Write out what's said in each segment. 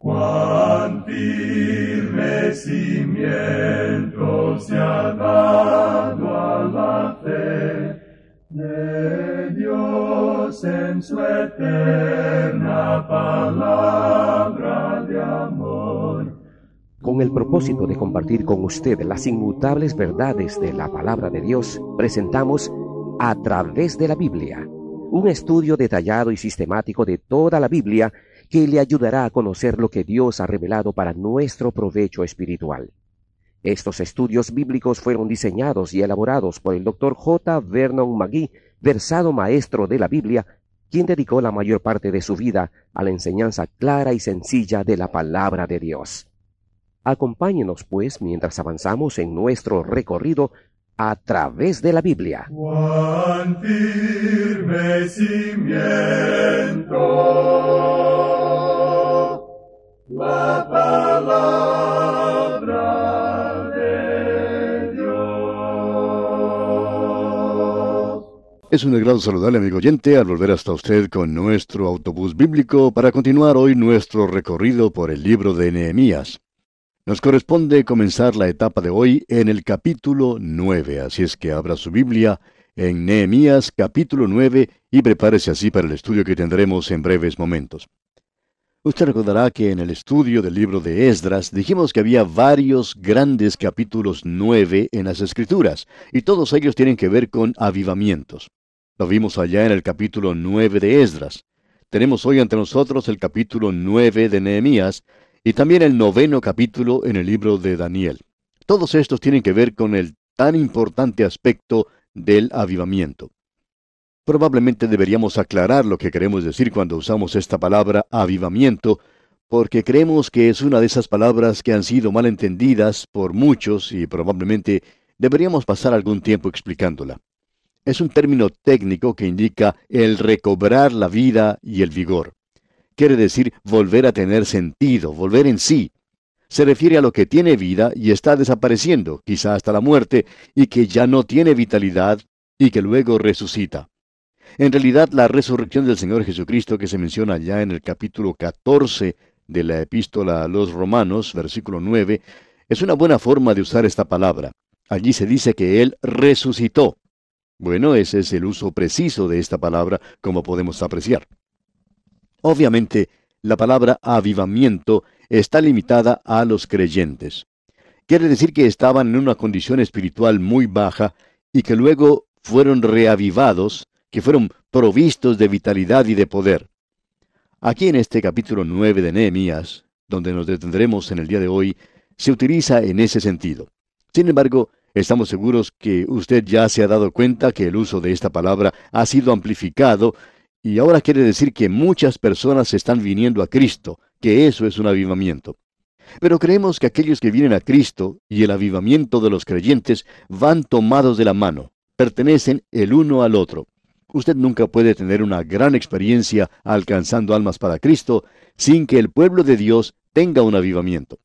Cuán firme cimiento se ha dado a la fe de Dios en su eterna palabra de amor. Con el propósito de compartir con usted las inmutables verdades de la palabra de Dios, presentamos A Través de la Biblia, un estudio detallado y sistemático de toda la Biblia que le ayudará a conocer lo que Dios ha revelado para nuestro provecho espiritual. Estos estudios bíblicos fueron diseñados y elaborados por el Dr. J. Vernon McGee, versado maestro de la Biblia, quien dedicó la mayor parte de su vida a la enseñanza clara y sencilla de la palabra de Dios. Acompáñenos, pues, mientras avanzamos en nuestro recorrido a través de la Biblia. Cuán firme cimiento la palabra de Dios. Es un agrado saludarle, amigo oyente, al volver hasta usted con nuestro autobús bíblico para continuar hoy nuestro recorrido por el libro de Nehemías. Nos corresponde comenzar la etapa de hoy en el capítulo 9, así es que abra su Biblia en Nehemías capítulo 9 y prepárese así para el estudio que tendremos en breves momentos. Usted recordará que en el estudio del libro de Esdras dijimos que había varios grandes capítulos 9 en las Escrituras, y todos ellos tienen que ver con avivamientos. Lo vimos allá en el capítulo 9 de Esdras. Tenemos hoy ante nosotros el capítulo 9 de Nehemías, y también el 9º capítulo en el libro de Daniel. Todos estos tienen que ver con el tan importante aspecto del avivamiento. Probablemente deberíamos aclarar lo que queremos decir cuando usamos esta palabra avivamiento, porque creemos que es una de esas palabras que han sido mal entendidas por muchos y probablemente deberíamos pasar algún tiempo explicándola. Es un término técnico que indica el recobrar la vida y el vigor. Quiere decir volver a tener sentido, volver en sí. Se refiere a lo que tiene vida y está desapareciendo, quizá hasta la muerte, y que ya no tiene vitalidad y que luego resucita. En realidad, la resurrección del Señor Jesucristo que se menciona ya en el capítulo 14 de la epístola a los Romanos, versículo 9, es una buena forma de usar esta palabra. Allí se dice que Él resucitó. Bueno, ese es el uso preciso de esta palabra, como podemos apreciar. Obviamente, la palabra avivamiento está limitada a los creyentes. Quiere decir que estaban en una condición espiritual muy baja y que luego fueron reavivados, que fueron provistos de vitalidad y de poder. Aquí en este capítulo 9 de Nehemías, donde nos detendremos en el día de hoy, se utiliza en ese sentido. Sin embargo, estamos seguros que usted ya se ha dado cuenta que el uso de esta palabra ha sido amplificado y ahora quiere decir que muchas personas están viniendo a Cristo, que eso es un avivamiento. Pero creemos que aquellos que vienen a Cristo y el avivamiento de los creyentes van tomados de la mano, pertenecen el uno al otro. Usted nunca puede tener una gran experiencia alcanzando almas para Cristo sin que el pueblo de Dios tenga un avivamiento.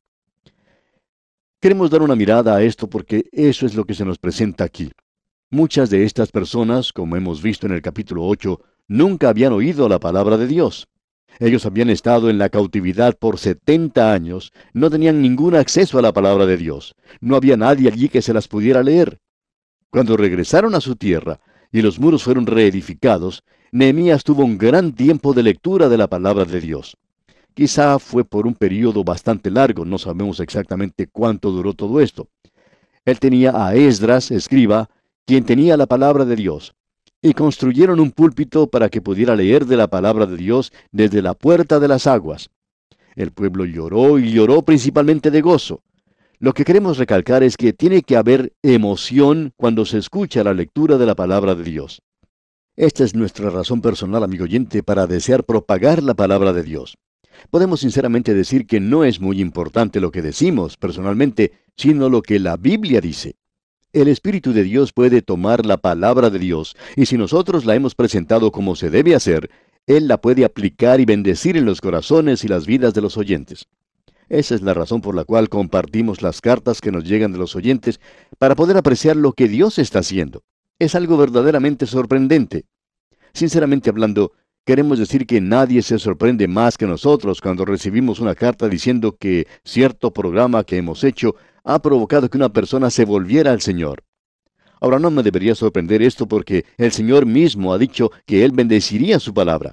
Queremos dar una mirada a esto porque eso es lo que se nos presenta aquí. Muchas de estas personas, como hemos visto en el capítulo 8, nunca habían oído la palabra de Dios. Ellos habían estado en la cautividad por 70 años, no tenían ningún acceso a la palabra de Dios. No había nadie allí que se las pudiera leer. Cuando regresaron a su tierra y los muros fueron reedificados, Nehemías tuvo un gran tiempo de lectura de la palabra de Dios. Quizá fue por un período bastante largo, no sabemos exactamente cuánto duró todo esto. Él tenía a Esdras, escriba, quien tenía la palabra de Dios, y construyeron un púlpito para que pudiera leer de la palabra de Dios desde la puerta de las aguas. El pueblo lloró y lloró principalmente de gozo. Lo que queremos recalcar es que tiene que haber emoción cuando se escucha la lectura de la palabra de Dios. Esta es nuestra razón personal, amigo oyente, para desear propagar la palabra de Dios. Podemos sinceramente decir que no es muy importante lo que decimos personalmente, sino lo que la Biblia dice. El Espíritu de Dios puede tomar la palabra de Dios, y si nosotros la hemos presentado como se debe hacer, Él la puede aplicar y bendecir en los corazones y las vidas de los oyentes. Esa es la razón por la cual compartimos las cartas que nos llegan de los oyentes, para poder apreciar lo que Dios está haciendo. Es algo verdaderamente sorprendente. Sinceramente hablando, Queremos decir que nadie se sorprende más que nosotros cuando recibimos una carta diciendo que cierto programa que hemos hecho ha provocado que una persona se volviera al Señor. Ahora no me debería sorprender esto porque el Señor mismo ha dicho que Él bendeciría su palabra.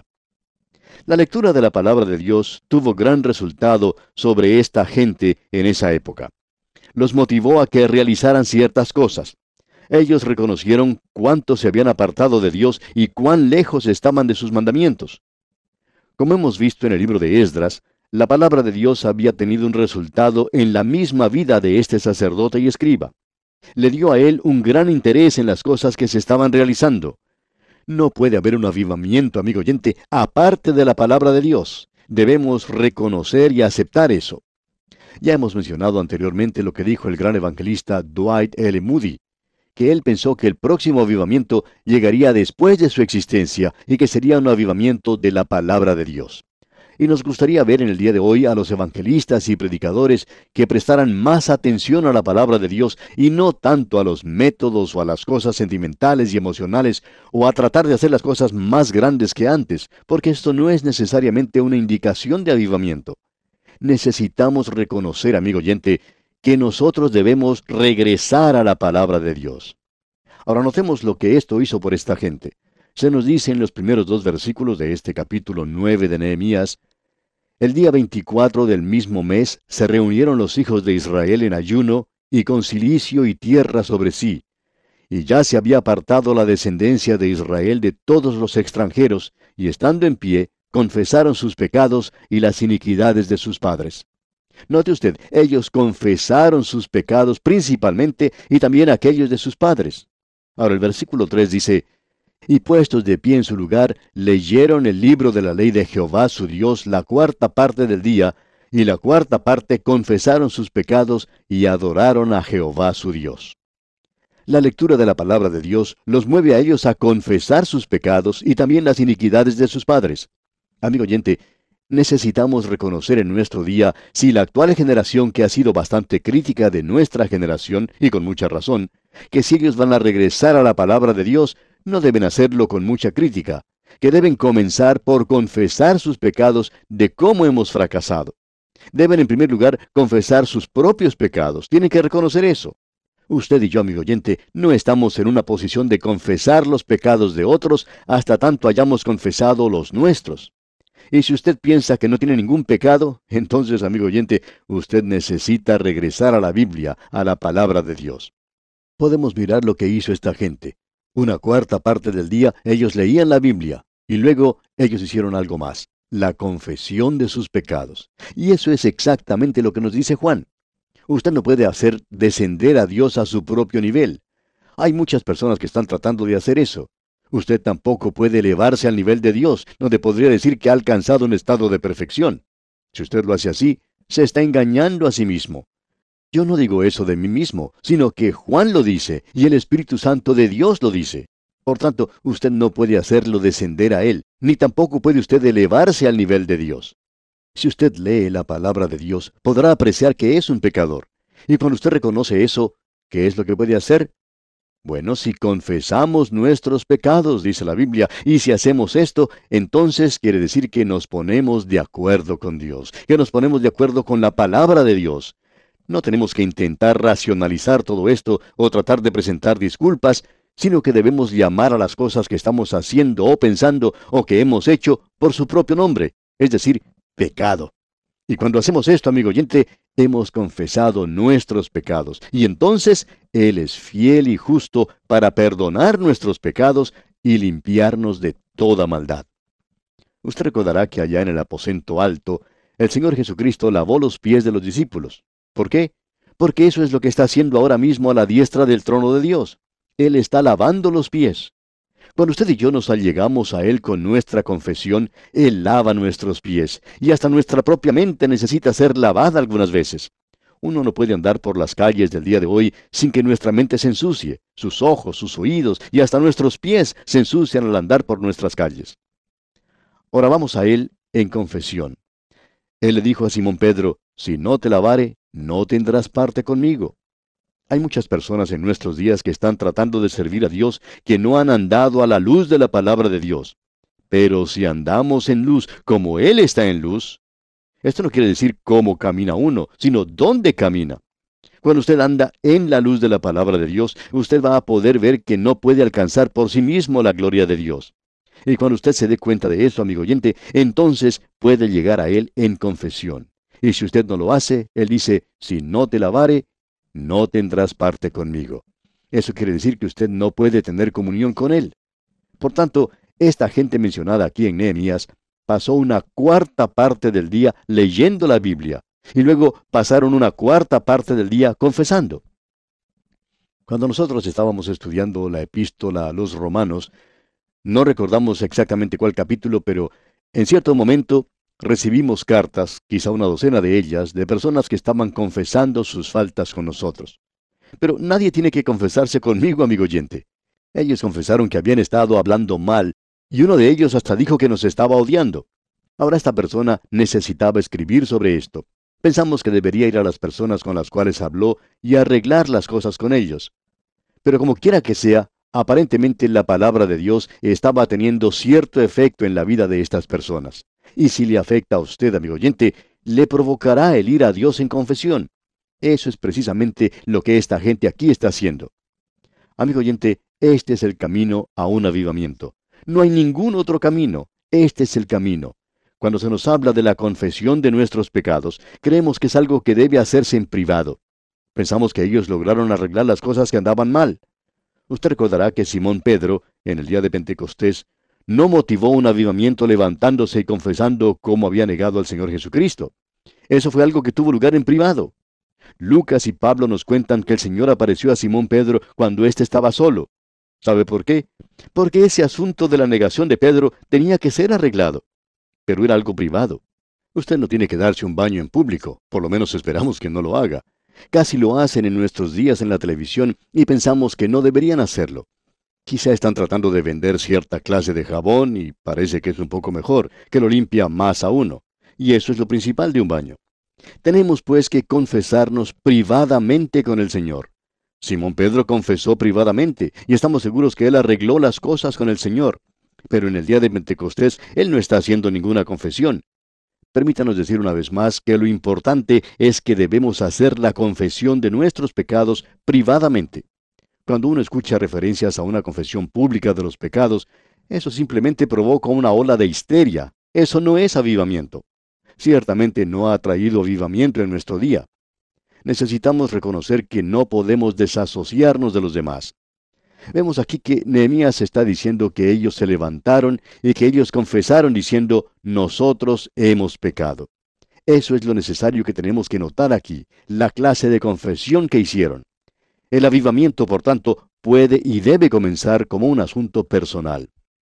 La lectura de la palabra de Dios tuvo gran resultado sobre esta gente en esa época. Los motivó a que realizaran ciertas cosas. Ellos reconocieron cuánto se habían apartado de Dios y cuán lejos estaban de sus mandamientos. Como hemos visto en el libro de Esdras, la palabra de Dios había tenido un resultado en la misma vida de este sacerdote y escriba. Le dio a él un gran interés en las cosas que se estaban realizando. No puede haber un avivamiento, amigo oyente, aparte de la palabra de Dios. Debemos reconocer y aceptar eso. Ya hemos mencionado anteriormente lo que dijo el gran evangelista Dwight L. Moody, que él pensó que el próximo avivamiento llegaría después de su existencia y que sería un avivamiento de la palabra de Dios. Y nos gustaría ver en el día de hoy a los evangelistas y predicadores que prestaran más atención a la palabra de Dios y no tanto a los métodos o a las cosas sentimentales y emocionales o a tratar de hacer las cosas más grandes que antes, porque esto no es necesariamente una indicación de avivamiento. Necesitamos reconocer, amigo oyente, que nosotros debemos regresar a la palabra de Dios. Ahora notemos lo que esto hizo por esta gente. Se nos dice en los primeros 2 versículos de este capítulo 9 de Nehemías: el día 24 del mismo mes se reunieron los hijos de Israel en ayuno y con cilicio y tierra sobre sí, y ya se había apartado la descendencia de Israel de todos los extranjeros, y estando en pie, confesaron sus pecados y las iniquidades de sus padres. Note usted, ellos confesaron sus pecados principalmente y también aquellos de sus padres. Ahora el versículo 3 dice: y puestos de pie en su lugar, leyeron el libro de la ley de Jehová su Dios la 4ª parte del día, y la 4ª parte confesaron sus pecados y adoraron a Jehová su Dios. La lectura de la palabra de Dios los mueve a ellos a confesar sus pecados y también las iniquidades de sus padres. Amigo oyente, necesitamos reconocer en nuestro día si la actual generación, que ha sido bastante crítica de nuestra generación, y con mucha razón, que si ellos van a regresar a la palabra de Dios, no deben hacerlo con mucha crítica, que deben comenzar por confesar sus pecados de cómo hemos fracasado. Deben en primer lugar confesar sus propios pecados, tienen que reconocer eso. Usted y yo, amigo oyente, no estamos en una posición de confesar los pecados de otros hasta tanto hayamos confesado los nuestros. Y si usted piensa que no tiene ningún pecado, entonces, amigo oyente, usted necesita regresar a la Biblia, a la palabra de Dios. Podemos mirar lo que hizo esta gente. Una 4ª parte del día ellos leían la Biblia, y luego ellos hicieron algo más, la confesión de sus pecados. Y eso es exactamente lo que nos dice Juan. Usted no puede hacer descender a Dios a su propio nivel. Hay muchas personas que están tratando de hacer eso. Usted tampoco puede elevarse al nivel de Dios, donde podría decir que ha alcanzado un estado de perfección. Si usted lo hace así, se está engañando a sí mismo. Yo no digo eso de mí mismo, sino que Juan lo dice, y el Espíritu Santo de Dios lo dice. Por tanto, usted no puede hacerlo descender a Él, ni tampoco puede usted elevarse al nivel de Dios. Si usted lee la palabra de Dios, podrá apreciar que es un pecador. Y cuando usted reconoce eso, ¿qué es lo que puede hacer? Bueno, si confesamos nuestros pecados, dice la Biblia, y si hacemos esto, entonces quiere decir que nos ponemos de acuerdo con Dios, que nos ponemos de acuerdo con la palabra de Dios. No tenemos que intentar racionalizar todo esto o tratar de presentar disculpas, sino que debemos llamar a las cosas que estamos haciendo o pensando o que hemos hecho por su propio nombre, es decir, pecado. Y cuando hacemos esto, amigo oyente, hemos confesado nuestros pecados, y entonces Él es fiel y justo para perdonar nuestros pecados y limpiarnos de toda maldad. Usted recordará que allá en el aposento alto, el Señor Jesucristo lavó los pies de los discípulos. ¿Por qué? Porque eso es lo que está haciendo ahora mismo a la diestra del trono de Dios. Él está lavando los pies. Cuando usted y yo nos allegamos a Él con nuestra confesión, Él lava nuestros pies, y hasta nuestra propia mente necesita ser lavada algunas veces. Uno no puede andar por las calles del día de hoy sin que nuestra mente se ensucie, sus ojos, sus oídos, y hasta nuestros pies se ensucian al andar por nuestras calles. Ahora vamos a Él en confesión. Él le dijo a Simón Pedro: si no te lavare, no tendrás parte conmigo. Hay muchas personas en nuestros días que están tratando de servir a Dios que no han andado a la luz de la palabra de Dios. Pero si andamos en luz como Él está en luz, esto no quiere decir cómo camina uno, sino dónde camina. Cuando usted anda en la luz de la palabra de Dios, usted va a poder ver que no puede alcanzar por sí mismo la gloria de Dios. Y cuando usted se dé cuenta de eso, amigo oyente, entonces puede llegar a Él en confesión. Y si usted no lo hace, Él dice, si no te lavare, no tendrás parte conmigo. Eso quiere decir que usted no puede tener comunión con Él. Por tanto, esta gente mencionada aquí en Nehemías pasó una cuarta parte del día leyendo la Biblia, y luego pasaron una cuarta parte del día confesando. Cuando nosotros estábamos estudiando la epístola a los romanos, no recordamos exactamente cuál capítulo, pero en cierto momento recibimos cartas, quizá una docena de ellas, de personas que estaban confesando sus faltas con nosotros. Pero nadie tiene que confesarse conmigo, amigo oyente. Ellos confesaron que habían estado hablando mal, y uno de ellos hasta dijo que nos estaba odiando. Ahora esta persona necesitaba escribir sobre esto. Pensamos que debería ir a las personas con las cuales habló y arreglar las cosas con ellos. Pero como quiera que sea, aparentemente la palabra de Dios estaba teniendo cierto efecto en la vida de estas personas. Y si le afecta a usted, amigo oyente, le provocará el ir a Dios en confesión. Eso es precisamente lo que esta gente aquí está haciendo. Amigo oyente, este es el camino a un avivamiento. No hay ningún otro camino. Este es el camino. Cuando se nos habla de la confesión de nuestros pecados, creemos que es algo que debe hacerse en privado. Pensamos que ellos lograron arreglar las cosas que andaban mal. Usted recordará que Simón Pedro, en el día de Pentecostés, no motivó un avivamiento levantándose y confesando cómo había negado al Señor Jesucristo. Eso fue algo que tuvo lugar en privado. Lucas y Pablo nos cuentan que el Señor apareció a Simón Pedro cuando éste estaba solo. ¿Sabe por qué? Porque ese asunto de la negación de Pedro tenía que ser arreglado. Pero era algo privado. Usted no tiene que darse un baño en público, por lo menos esperamos que no lo haga. Casi lo hacen en nuestros días en la televisión y pensamos que no deberían hacerlo. Quizá están tratando de vender cierta clase de jabón y parece que es un poco mejor, que lo limpia más a uno. Y eso es lo principal de un baño. Tenemos pues que confesarnos privadamente con el Señor. Simón Pedro confesó privadamente y estamos seguros que él arregló las cosas con el Señor. Pero en el día de Pentecostés él no está haciendo ninguna confesión. Permítanos decir una vez más que lo importante es que debemos hacer la confesión de nuestros pecados privadamente. Cuando uno escucha referencias a una confesión pública de los pecados, eso simplemente provoca una ola de histeria. Eso no es avivamiento. Ciertamente no ha traído avivamiento en nuestro día. Necesitamos reconocer que no podemos desasociarnos de los demás. Vemos aquí que Nehemías está diciendo que ellos se levantaron y que ellos confesaron diciendo, nosotros hemos pecado. Eso es lo necesario que tenemos que notar aquí, la clase de confesión que hicieron. El avivamiento, por tanto, puede y debe comenzar como un asunto personal.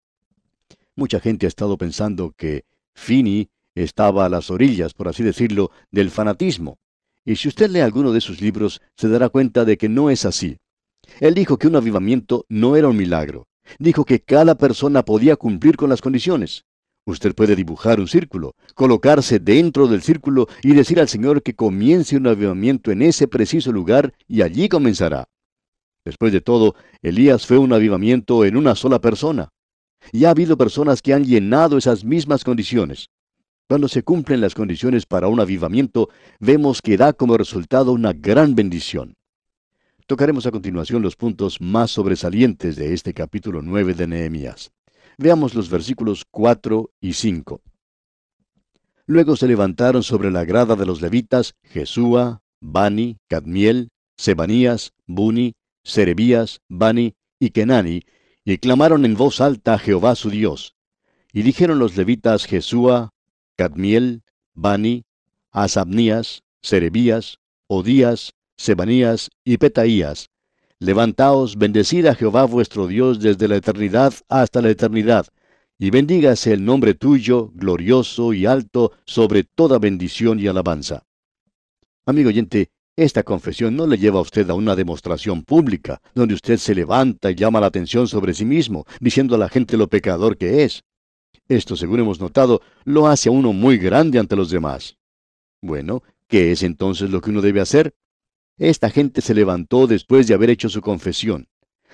Mucha gente ha estado pensando que Finney estaba a las orillas, por así decirlo, del fanatismo. Y si usted lee alguno de sus libros, se dará cuenta de que no es así. Él dijo que un avivamiento no era un milagro. Dijo que cada persona podía cumplir con las condiciones. Usted puede dibujar un círculo, colocarse dentro del círculo y decir al Señor que comience un avivamiento en ese preciso lugar y allí comenzará. Después de todo, Elías fue un avivamiento en una sola persona. Y ha habido personas que han llenado esas mismas condiciones. Cuando se cumplen las condiciones para un avivamiento, vemos que da como resultado una gran bendición. Tocaremos a continuación los puntos más sobresalientes de este capítulo 9 de Nehemías. Veamos los versículos 4 y 5. Luego se levantaron sobre la grada de los levitas Jesúa, Bani, Cadmiel, Sebanías, Buni, Serebías, Bani y Kenani, y clamaron en voz alta a Jehová su Dios. Y dijeron los levitas Jesúa, Cadmiel, Bani, Asabnías, Serebías, Odías, Sebanías y Petaías, levantaos, bendecid a Jehová vuestro Dios desde la eternidad hasta la eternidad, y bendígase el nombre tuyo, glorioso y alto, sobre toda bendición y alabanza. Amigo oyente, esta confesión no le lleva a usted a una demostración pública, donde usted se levanta y llama la atención sobre sí mismo, diciendo a la gente lo pecador que es. Esto, según hemos notado, lo hace a uno muy grande ante los demás. Bueno, ¿qué es entonces lo que uno debe hacer? Esta gente se levantó después de haber hecho su confesión.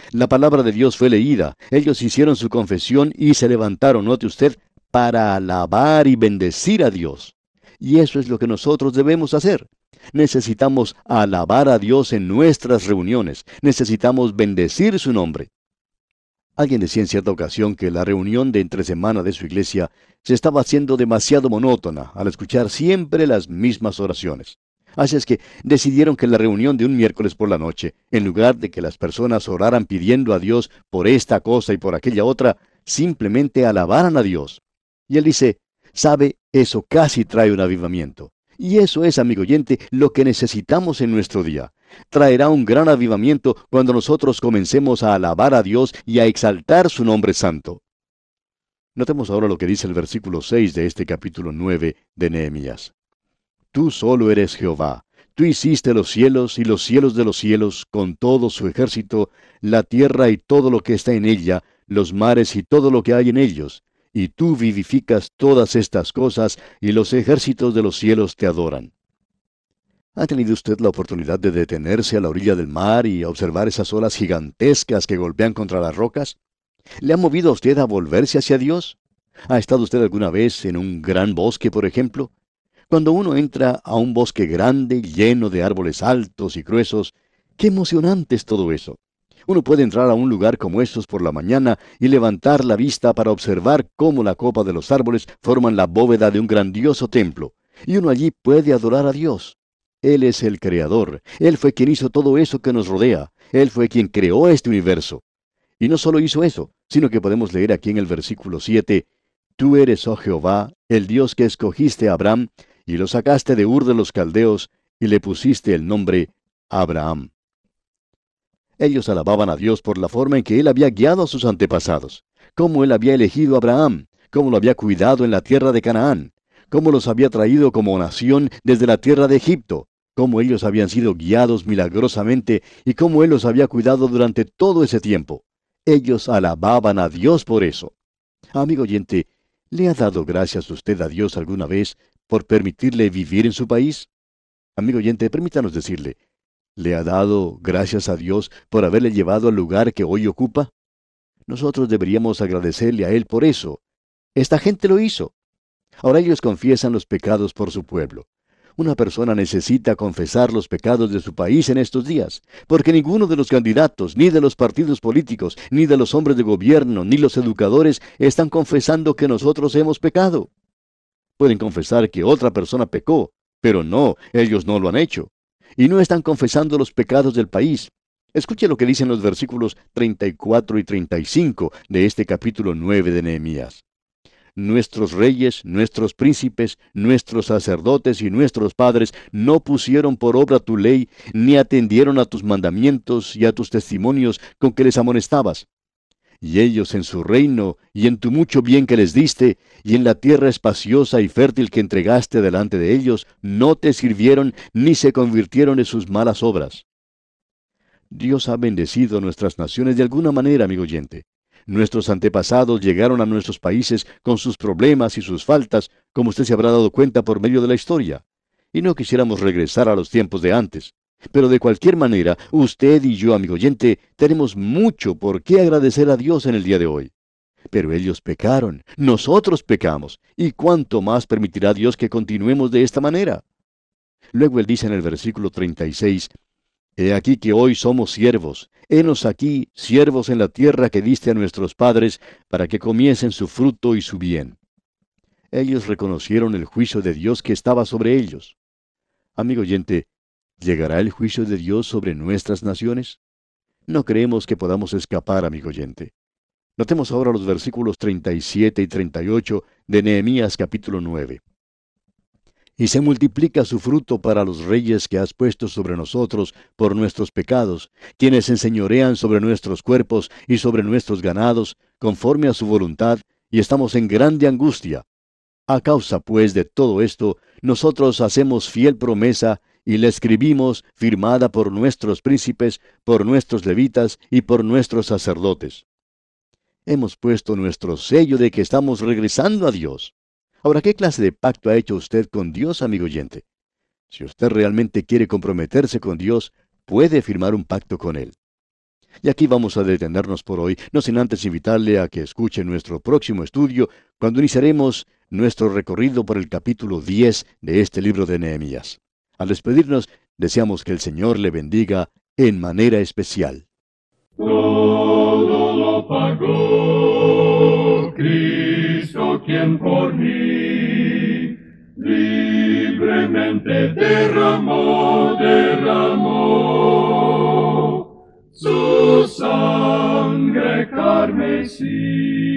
La palabra de Dios fue leída. Ellos hicieron su confesión y se levantaron, note usted, para alabar y bendecir a Dios. Y eso es lo que nosotros debemos hacer. Necesitamos alabar a Dios en nuestras reuniones. Necesitamos bendecir su nombre. Alguien decía en cierta ocasión que la reunión de entre semana de su iglesia se estaba haciendo demasiado monótona al escuchar siempre las mismas oraciones. Así es que decidieron que la reunión de un miércoles por la noche, en lugar de que las personas oraran pidiendo a Dios por esta cosa y por aquella otra, simplemente alabaran a Dios. Y él dice, ¿sabe? Eso casi trae un avivamiento. Y eso es, amigo oyente, lo que necesitamos en nuestro día. Traerá un gran avivamiento cuando nosotros comencemos a alabar a Dios y a exaltar su nombre santo. Notemos ahora lo que dice el versículo 6 de este capítulo 9 de Nehemías. Tú solo eres Jehová. Tú hiciste los cielos y los cielos de los cielos con todo su ejército, la tierra y todo lo que está en ella, los mares y todo lo que hay en ellos. Y tú vivificas todas estas cosas, y los ejércitos de los cielos te adoran. ¿Ha tenido usted la oportunidad de detenerse a la orilla del mar y observar esas olas gigantescas que golpean contra las rocas? ¿Le ha movido a usted a volverse hacia Dios? ¿Ha estado usted alguna vez en un gran bosque, por ejemplo? Cuando uno entra a un bosque grande, lleno de árboles altos y gruesos, ¡qué emocionante es todo eso! Uno puede entrar a un lugar como estos por la mañana y levantar la vista para observar cómo la copa de los árboles forman la bóveda de un grandioso templo, y uno allí puede adorar a Dios. Él es el Creador. Él fue quien hizo todo eso que nos rodea. Él fue quien creó este universo. Y no solo hizo eso, sino que podemos leer aquí en el versículo 7, Tú eres, oh Jehová, el Dios que escogiste a Abraham, y lo sacaste de Ur de los Caldeos, y le pusiste el nombre Abraham. Ellos alababan a Dios por la forma en que Él había guiado a sus antepasados, cómo Él había elegido a Abraham, cómo lo había cuidado en la tierra de Canaán, cómo los había traído como nación desde la tierra de Egipto, cómo ellos habían sido guiados milagrosamente y cómo Él los había cuidado durante todo ese tiempo. Ellos alababan a Dios por eso. Amigo oyente, ¿le ha dado gracias usted a Dios alguna vez por permitirle vivir en su país? Amigo oyente, permítanos decirle, ¿le ha dado gracias a Dios por haberle llevado al lugar que hoy ocupa? Nosotros deberíamos agradecerle a Él por eso. Esta gente lo hizo. Ahora ellos confiesan los pecados por su pueblo. Una persona necesita confesar los pecados de su país en estos días, porque ninguno de los candidatos, ni de los partidos políticos, ni de los hombres de gobierno, ni los educadores están confesando que nosotros hemos pecado. Pueden confesar que otra persona pecó, pero no, ellos no lo han hecho. Y no están confesando los pecados del país. Escuche lo que dicen los versículos 34 y 35 de este capítulo 9 de Nehemías. Nuestros reyes, nuestros príncipes, nuestros sacerdotes y nuestros padres no pusieron por obra tu ley, ni atendieron a tus mandamientos y a tus testimonios con que les amonestabas. Y ellos en su reino, y en tu mucho bien que les diste, y en la tierra espaciosa y fértil que entregaste delante de ellos, no te sirvieron, ni se convirtieron en sus malas obras. Dios ha bendecido a nuestras naciones de alguna manera, amigo oyente. Nuestros antepasados llegaron a nuestros países con sus problemas y sus faltas, como usted se habrá dado cuenta por medio de la historia. Y no quisiéramos regresar a los tiempos de antes. Pero de cualquier manera, usted y yo, amigo oyente, tenemos mucho por qué agradecer a Dios en el día de hoy. Pero ellos pecaron, nosotros pecamos, y cuánto más permitirá Dios que continuemos de esta manera. Luego él dice en el versículo 36, He aquí que hoy somos siervos, henos aquí, siervos en la tierra que diste a nuestros padres, para que comiesen su fruto y su bien. Ellos reconocieron el juicio de Dios que estaba sobre ellos. Amigo oyente, ¿llegará el juicio de Dios sobre nuestras naciones? No creemos que podamos escapar, amigo oyente. Notemos ahora los versículos 37 y 38 de Nehemías capítulo 9. Y se multiplica su fruto para los reyes que has puesto sobre nosotros por nuestros pecados, quienes enseñorean sobre nuestros cuerpos y sobre nuestros ganados, conforme a su voluntad, y estamos en grande angustia. A causa, pues, de todo esto, nosotros hacemos fiel promesa, y la escribimos firmada por nuestros príncipes, por nuestros levitas y por nuestros sacerdotes. Hemos puesto nuestro sello de que estamos regresando a Dios. Ahora, ¿qué clase de pacto ha hecho usted con Dios, amigo oyente? Si usted realmente quiere comprometerse con Dios, puede firmar un pacto con Él. Y aquí vamos a detenernos por hoy, no sin antes invitarle a que escuche nuestro próximo estudio, cuando iniciaremos nuestro recorrido por el capítulo 10 de este libro de Nehemías. Al despedirnos, deseamos que el Señor le bendiga en manera especial. Todo lo pagó Cristo, quien por mí libremente derramó su sangre carmesí.